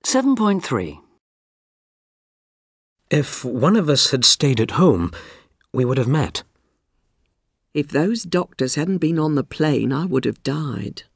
7.3. If one of us had stayed at home, we would have met. If those doctors hadn't been on the plane, I would have died.